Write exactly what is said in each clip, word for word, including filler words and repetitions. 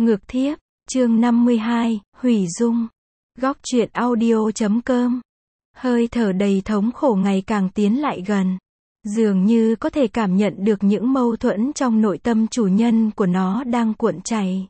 Ngược thiếp, chương năm mươi hai, hủy dung. Góc truyện audio chấm com. Hơi thở đầy thống khổ ngày càng tiến lại gần. Dường như có thể cảm nhận được những mâu thuẫn trong nội tâm chủ nhân của nó đang cuộn chảy.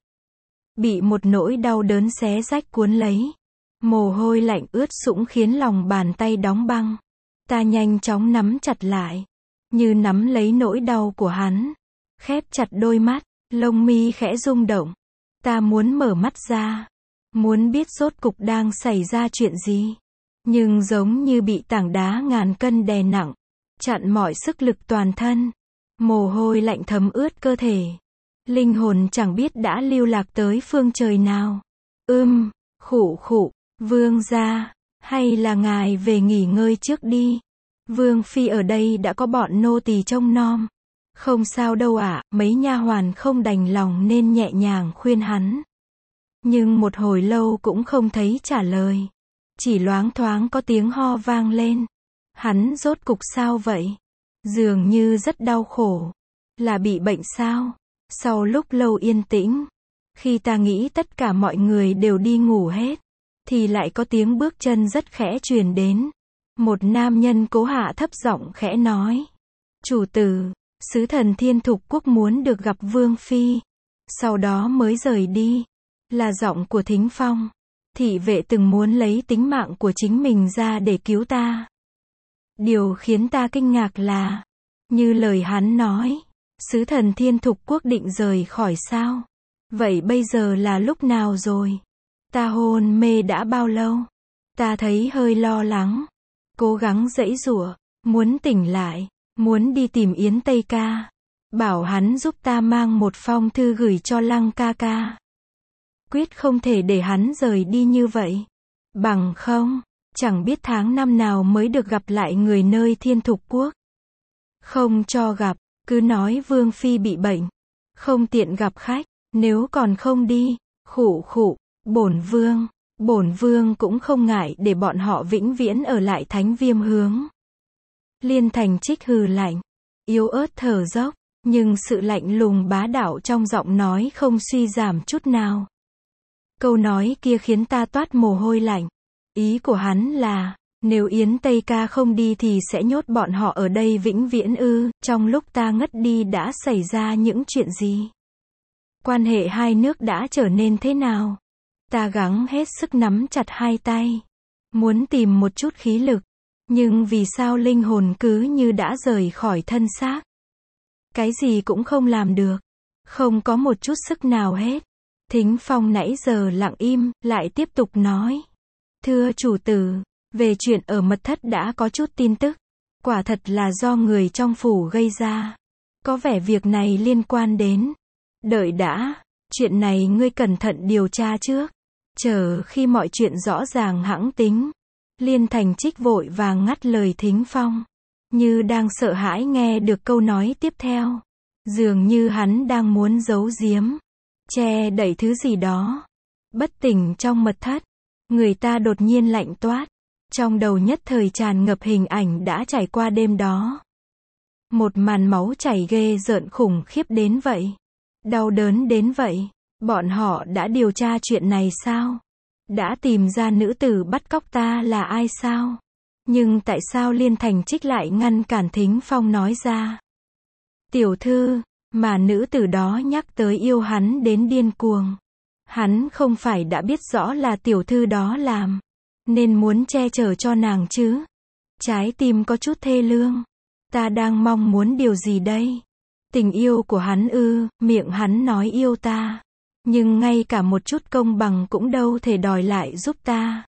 Bị một nỗi đau đớn xé rách cuốn lấy. Mồ hôi lạnh ướt sũng khiến lòng bàn tay đóng băng. Ta nhanh chóng nắm chặt lại. Như nắm lấy nỗi đau của hắn. Khép chặt đôi mắt, lông mi khẽ rung động. Ta muốn mở mắt ra. Muốn biết rốt cục đang xảy ra chuyện gì. Nhưng giống như bị tảng đá ngàn cân đè nặng. Chặn mọi sức lực toàn thân. Mồ hôi lạnh thấm ướt cơ thể. Linh hồn chẳng biết đã lưu lạc tới phương trời nào. Ưm, khụ khụ, vương gia, hay là ngài về nghỉ ngơi trước đi. Vương phi ở đây đã có bọn nô tỳ trông nom. Không sao đâu ạ, mấy nha hoàn không đành lòng nên nhẹ nhàng khuyên hắn. Nhưng một hồi lâu cũng không thấy trả lời. Chỉ loáng thoáng có tiếng ho vang lên. Hắn rốt cục sao vậy? Dường như rất đau khổ. Là bị bệnh sao? Sau lúc lâu yên tĩnh, khi ta nghĩ tất cả mọi người đều đi ngủ hết, thì lại có tiếng bước chân rất khẽ truyền đến. Một nam nhân cố hạ thấp giọng khẽ nói. Chủ tử, sứ thần Thiên Thục Quốc muốn được gặp Vương Phi. Sau đó mới rời đi. Là giọng của Thính Phong. Thị vệ từng muốn lấy tính mạng của chính mình ra để cứu ta. Điều khiến ta kinh ngạc là, như lời hắn nói, sứ thần Thiên Thục Quốc định rời khỏi sao? Vậy bây giờ là lúc nào rồi? Ta hôn mê đã bao lâu? Ta thấy hơi lo lắng. Cố gắng giãy giụa, muốn tỉnh lại, muốn đi tìm Yến Tây ca. Bảo hắn giúp ta mang một phong thư gửi cho Lăng ca ca. Quyết không thể để hắn rời đi như vậy. Bằng không, chẳng biết tháng năm nào mới được gặp lại người nơi Thiên Thục Quốc. Không cho gặp, cứ nói Vương Phi bị bệnh. Không tiện gặp khách, nếu còn không đi, khụ khụ, bổn vương, bổn vương cũng không ngại để bọn họ vĩnh viễn ở lại Thánh Viêm Hướng. Liên Thành Trích hừ lạnh, yếu ớt thở dốc, nhưng sự lạnh lùng bá đạo trong giọng nói không suy giảm chút nào. Câu nói kia khiến ta toát mồ hôi lạnh. Ý của hắn là, nếu Yến Tây ca không đi thì sẽ nhốt bọn họ ở đây vĩnh viễn ư? Trong lúc ta ngất đi đã xảy ra những chuyện gì? Quan hệ hai nước đã trở nên thế nào? Ta gắng hết sức nắm chặt hai tay. Muốn tìm một chút khí lực. Nhưng vì sao linh hồn cứ như đã rời khỏi thân xác? Cái gì cũng không làm được. Không có một chút sức nào hết. Thính Phong nãy giờ lặng im, lại tiếp tục nói. Thưa chủ tử, về chuyện ở mật thất đã có chút tin tức. Quả thật là do người trong phủ gây ra. Có vẻ việc này liên quan đến. Đợi đã, chuyện này ngươi cẩn thận điều tra trước. Chờ khi mọi chuyện rõ ràng hẵng tính. Liên Thành Trích vội vàng ngắt lời Thính Phong. Như đang sợ hãi nghe được câu nói tiếp theo. Dường như hắn đang muốn giấu giếm. Che đậy thứ gì đó. Bất tỉnh trong mật thất. Người ta đột nhiên lạnh toát. Trong đầu nhất thời tràn ngập hình ảnh đã trải qua đêm đó. Một màn máu chảy ghê rợn khủng khiếp đến vậy. Đau đớn đến vậy. Bọn họ đã điều tra chuyện này sao? Đã tìm ra nữ tử bắt cóc ta là ai sao? Nhưng tại sao Liên Thành Trích lại ngăn cản Thính Phong nói ra? Tiểu thư, mà nữ tử đó nhắc tới yêu hắn đến điên cuồng. Hắn không phải đã biết rõ là tiểu thư đó làm, nên muốn che chở cho nàng chứ? Trái tim có chút thê lương. Ta đang mong muốn điều gì đây? Tình yêu của hắn ư? Miệng hắn nói yêu ta, nhưng ngay cả một chút công bằng cũng đâu thể đòi lại giúp ta.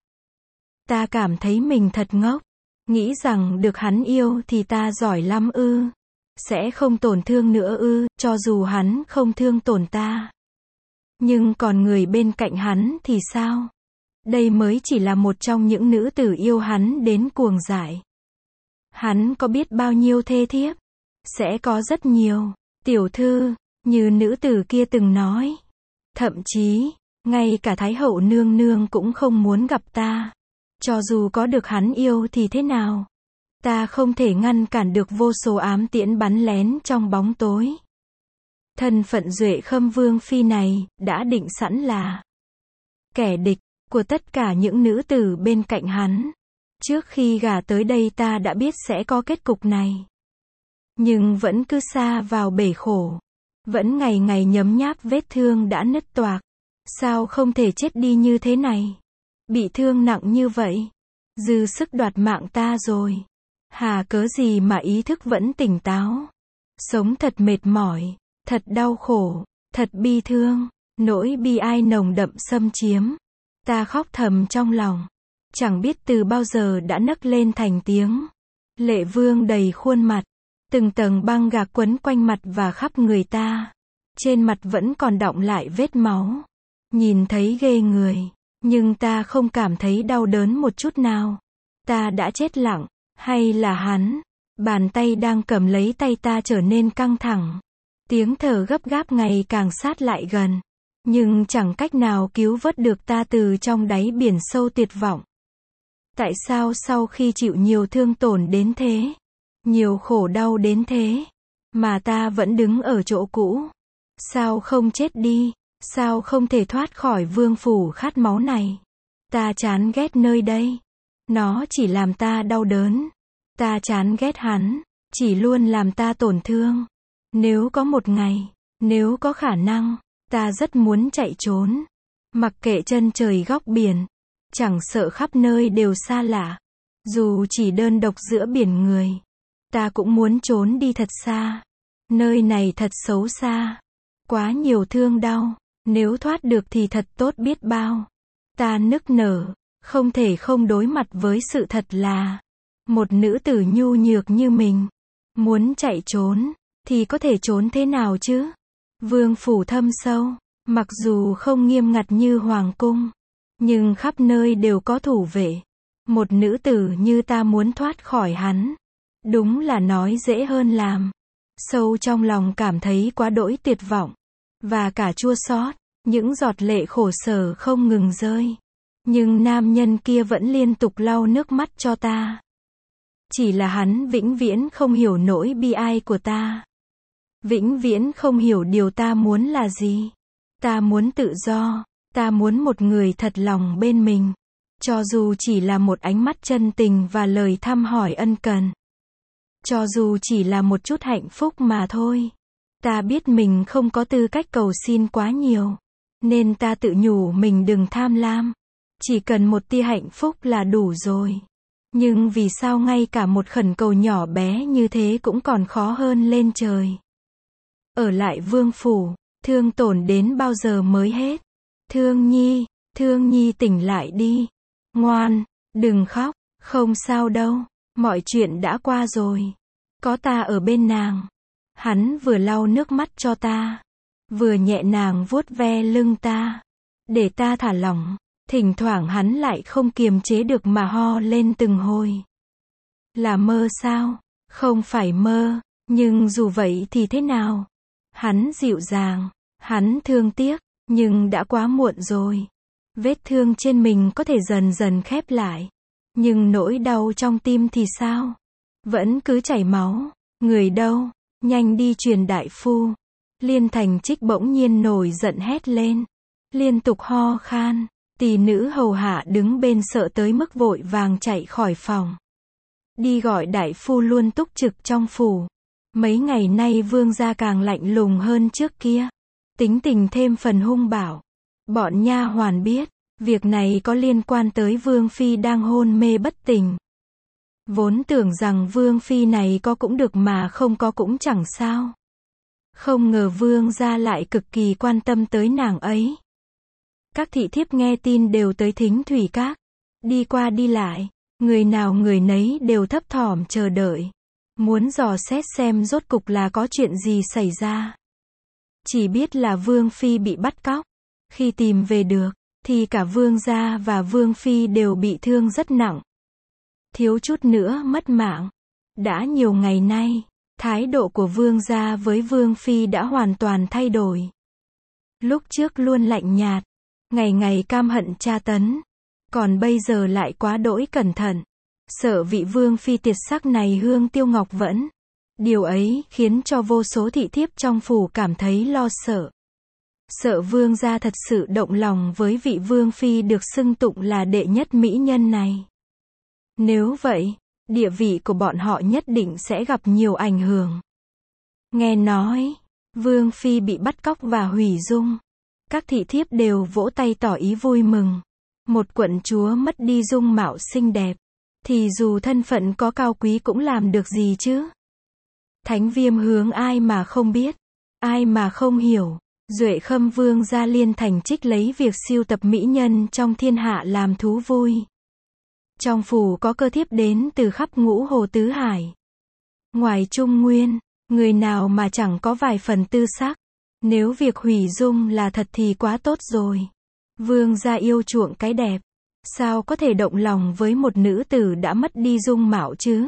Ta cảm thấy mình thật ngốc. Nghĩ rằng được hắn yêu thì ta giỏi lắm ư? Sẽ không tổn thương nữa ư? Cho dù hắn không thương tổn ta. Nhưng còn người bên cạnh hắn thì sao? Đây mới chỉ là một trong những nữ tử yêu hắn đến cuồng dại. Hắn có biết bao nhiêu thê thiếp? Sẽ có rất nhiều. Tiểu thư, như nữ tử kia từng nói. Thậm chí, ngay cả Thái hậu nương nương cũng không muốn gặp ta. Cho dù có được hắn yêu thì thế nào? Ta không thể ngăn cản được vô số ám tiễn bắn lén trong bóng tối. Thân phận Duệ Khâm Vương Phi này, đã định sẵn là kẻ địch của tất cả những nữ tử bên cạnh hắn. Trước khi gả tới đây ta đã biết sẽ có kết cục này. Nhưng vẫn cứ sa vào bể khổ. Vẫn ngày ngày nhấm nháp vết thương đã nứt toạc. Sao không thể chết đi như thế này? Bị thương nặng như vậy. Dư sức đoạt mạng ta rồi. Hà cớ gì mà ý thức vẫn tỉnh táo. Sống thật mệt mỏi, thật đau khổ, thật bi thương. Nỗi bi ai nồng đậm xâm chiếm. Ta khóc thầm trong lòng. Chẳng biết từ bao giờ đã nấc lên thành tiếng. Lệ vương đầy khuôn mặt. Từng tầng băng gạc quấn quanh mặt và khắp người ta. Trên mặt vẫn còn đọng lại vết máu. Nhìn thấy ghê người. Nhưng ta không cảm thấy đau đớn một chút nào. Ta đã chết lặng. Hay là hắn? Bàn tay đang cầm lấy tay ta trở nên căng thẳng. Tiếng thở gấp gáp ngày càng sát lại gần. Nhưng chẳng cách nào cứu vớt được ta từ trong đáy biển sâu tuyệt vọng. Tại sao sau khi chịu nhiều thương tổn đến thế, nhiều khổ đau đến thế, mà ta vẫn đứng ở chỗ cũ? Sao không chết đi? Sao không thể thoát khỏi vương phủ khát máu này? Ta chán ghét nơi đây. Nó chỉ làm ta đau đớn. Ta chán ghét hắn. Chỉ luôn làm ta tổn thương. Nếu có một ngày, nếu có khả năng, ta rất muốn chạy trốn. Mặc kệ chân trời góc biển. Chẳng sợ khắp nơi đều xa lạ. Dù chỉ đơn độc giữa biển người. Ta cũng muốn trốn đi thật xa. Nơi này thật xấu xa. Quá nhiều thương đau. Nếu thoát được thì thật tốt biết bao. Ta nức nở. Không thể không đối mặt với sự thật là một nữ tử nhu nhược như mình. Muốn chạy trốn. Thì có thể trốn thế nào chứ? Vương phủ thâm sâu. Mặc dù không nghiêm ngặt như hoàng cung. Nhưng khắp nơi đều có thủ vệ. Một nữ tử như ta muốn thoát khỏi hắn. Đúng là nói dễ hơn làm. Sâu trong lòng cảm thấy quá đỗi tuyệt vọng. Và cả chua xót. Những giọt lệ khổ sở không ngừng rơi. Nhưng nam nhân kia vẫn liên tục lau nước mắt cho ta. Chỉ là hắn vĩnh viễn không hiểu nỗi bi ai của ta. Vĩnh viễn không hiểu điều ta muốn là gì. Ta muốn tự do. Ta muốn một người thật lòng bên mình. Cho dù chỉ là một ánh mắt chân tình và lời thăm hỏi ân cần. Cho dù chỉ là một chút hạnh phúc mà thôi. Ta biết mình không có tư cách cầu xin quá nhiều. Nên ta tự nhủ mình đừng tham lam. Chỉ cần một tia hạnh phúc là đủ rồi. Nhưng vì sao ngay cả một khẩn cầu nhỏ bé như thế cũng còn khó hơn lên trời. Ở lại vương phủ, thương tổn đến bao giờ mới hết? Thương Nhi, Thương Nhi tỉnh lại đi. Ngoan, đừng khóc, không sao đâu. Mọi chuyện đã qua rồi. Có ta ở bên nàng. Hắn vừa lau nước mắt cho ta. Vừa nhẹ nàng vuốt ve lưng ta. Để ta thả lỏng. Thỉnh thoảng hắn lại không kiềm chế được mà ho lên từng hồi. Là mơ sao? Không phải mơ. Nhưng dù vậy thì thế nào? Hắn dịu dàng. Hắn thương tiếc. Nhưng đã quá muộn rồi. Vết thương trên mình có thể dần dần khép lại. Nhưng nỗi đau trong tim thì sao? Vẫn cứ chảy máu. Người đâu? Nhanh đi truyền đại phu. Liên Thành Trích bỗng nhiên nổi giận hét lên. Liên tục ho khan. Tỷ nữ hầu hạ đứng bên sợ tới mức vội vàng chạy khỏi phòng. Đi gọi đại phu luôn túc trực trong phủ. Mấy ngày nay vương gia càng lạnh lùng hơn trước kia. Tính tình thêm phần hung bạo. Bọn nha hoàn biết. Việc này có liên quan tới Vương Phi đang hôn mê bất tỉnh. Vốn tưởng rằng Vương Phi này có cũng được mà không có cũng chẳng sao. Không ngờ Vương gia lại cực kỳ quan tâm tới nàng ấy. Các thị thiếp nghe tin đều tới Thính Thủy Các. Đi qua đi lại. Người nào người nấy đều thấp thỏm chờ đợi. Muốn dò xét xem rốt cục là có chuyện gì xảy ra. Chỉ biết là Vương Phi bị bắt cóc. Khi tìm về được, thì cả Vương gia và Vương Phi đều bị thương rất nặng. Thiếu chút nữa mất mạng. Đã nhiều ngày nay, thái độ của Vương gia với Vương Phi đã hoàn toàn thay đổi. Lúc trước luôn lạnh nhạt, ngày ngày cam hận tra tấn. Còn bây giờ lại quá đỗi cẩn thận. Sợ vị Vương Phi tiệt sắc này Hương Tiêu Ngọc vẫn Điều ấy khiến cho vô số thị thiếp trong phủ cảm thấy lo sợ. Sợ vương gia thật sự động lòng với vị vương phi được xưng tụng là đệ nhất mỹ nhân này. Nếu vậy, địa vị của bọn họ nhất định sẽ gặp nhiều ảnh hưởng. Nghe nói, vương phi bị bắt cóc và hủy dung. Các thị thiếp đều vỗ tay tỏ ý vui mừng. Một quận chúa mất đi dung mạo xinh đẹp, thì dù thân phận có cao quý cũng làm được gì chứ? Thánh Viêm hướng ai mà không biết, ai mà không hiểu. Duệ Khâm vương gia liên thành trích lấy việc sưu tập mỹ nhân trong thiên hạ làm thú vui. Trong phủ có cơ thiếp đến từ khắp ngũ hồ tứ hải. Ngoài Trung Nguyên, người nào mà chẳng có vài phần tư sắc. Nếu việc hủy dung là thật thì quá tốt rồi. Vương gia yêu chuộng cái đẹp, sao có thể động lòng với một nữ tử đã mất đi dung mạo chứ?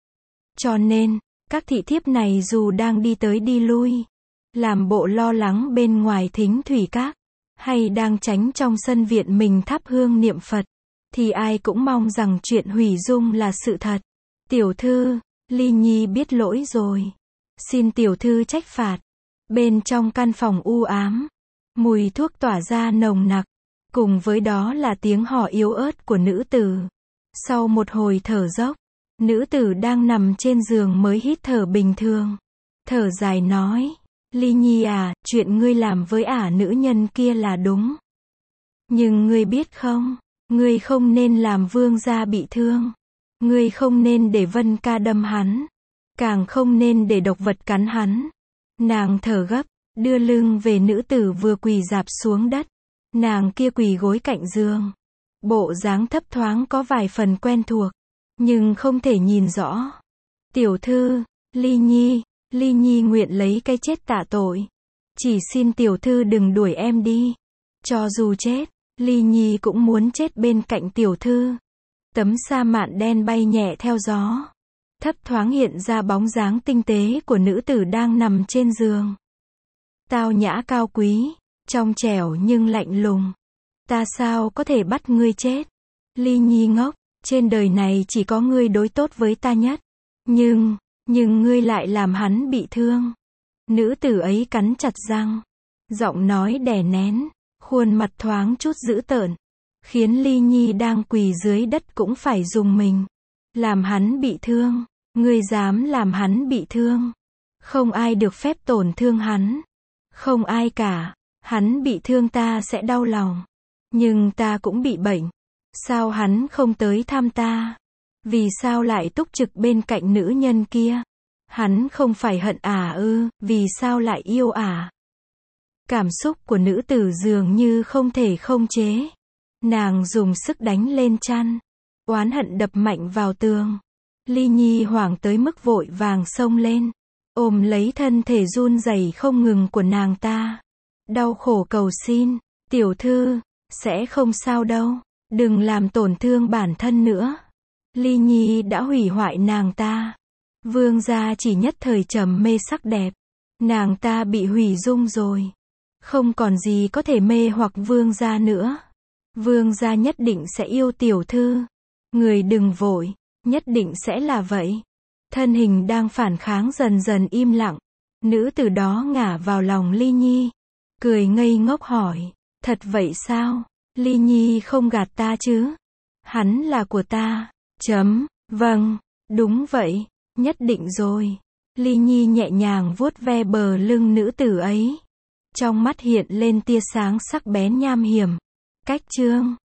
Cho nên, các thị thiếp này dù đang đi tới đi lui, làm bộ lo lắng bên ngoài thính thủy các, hay đang tránh trong sân viện mình thắp hương niệm Phật, thì ai cũng mong rằng chuyện hủy dung là sự thật. Tiểu thư, Ly Nhi biết lỗi rồi. Xin tiểu thư trách phạt. Bên trong căn phòng u ám, mùi thuốc tỏa ra nồng nặc, cùng với đó là tiếng hò yếu ớt của nữ tử. Sau một hồi thở dốc, nữ tử đang nằm trên giường mới hít thở bình thường. Thở dài nói, Ly Nhi à, chuyện ngươi làm với ả nữ nhân kia là đúng. Nhưng ngươi biết không, ngươi không nên làm vương gia bị thương. Ngươi không nên để Vân Ca đâm hắn. Càng không nên để độc vật cắn hắn. Nàng thở gấp, đưa lưng về nữ tử vừa quỳ rạp xuống đất. Nàng kia quỳ gối cạnh giường. Bộ dáng thấp thoáng có vài phần quen thuộc, nhưng không thể nhìn rõ. Tiểu thư, Ly Nhi, Ly Nhi nguyện lấy cái chết tạ tội. Chỉ xin tiểu thư đừng đuổi em đi. Cho dù chết, Ly Nhi cũng muốn chết bên cạnh tiểu thư. Tấm sa mạn đen bay nhẹ theo gió. Thấp thoáng hiện ra bóng dáng tinh tế của nữ tử đang nằm trên giường. Tao nhã cao quý, trong trẻo nhưng lạnh lùng. Ta sao có thể bắt ngươi chết? Ly Nhi ngốc, trên đời này chỉ có ngươi đối tốt với ta nhất. Nhưng, nhưng ngươi lại làm hắn bị thương. Nữ tử ấy cắn chặt răng, giọng nói đè nén, khuôn mặt thoáng chút dữ tợn, khiến Ly Nhi đang quỳ dưới đất cũng phải rùng mình. Làm hắn bị thương, ngươi dám làm hắn bị thương. Không ai được phép tổn thương hắn. Không ai cả. Hắn bị thương ta sẽ đau lòng. Nhưng ta cũng bị bệnh. Sao hắn không tới thăm ta? Vì sao lại túc trực bên cạnh nữ nhân kia? Hắn không phải hận ả ư, vì sao lại yêu ả? Cảm xúc của nữ tử dường như không thể không chế. Nàng dùng sức đánh lên chăn, oán hận đập mạnh vào tường. Ly Nhi hoảng tới mức vội vàng xông lên, ôm lấy thân thể run rẩy không ngừng của nàng ta. Đau khổ cầu xin, tiểu thư, sẽ không sao đâu, đừng làm tổn thương bản thân nữa. Ly Nhi đã hủy hoại nàng ta. Vương gia chỉ nhất thời trầm mê sắc đẹp. Nàng ta bị hủy dung rồi. Không còn gì có thể mê hoặc vương gia nữa. Vương gia nhất định sẽ yêu tiểu thư. Người đừng vội, nhất định sẽ là vậy. Thân hình đang phản kháng dần dần im lặng. Nữ tử đó ngả vào lòng Ly Nhi, cười ngây ngốc hỏi, thật vậy sao? Ly Nhi không gạt ta chứ? Hắn là của ta. Chấm, vâng, đúng vậy, nhất định rồi. Ly Nhi nhẹ nhàng vuốt ve bờ lưng nữ tử ấy. Trong mắt hiện lên tia sáng sắc bén nham hiểm. Cách chương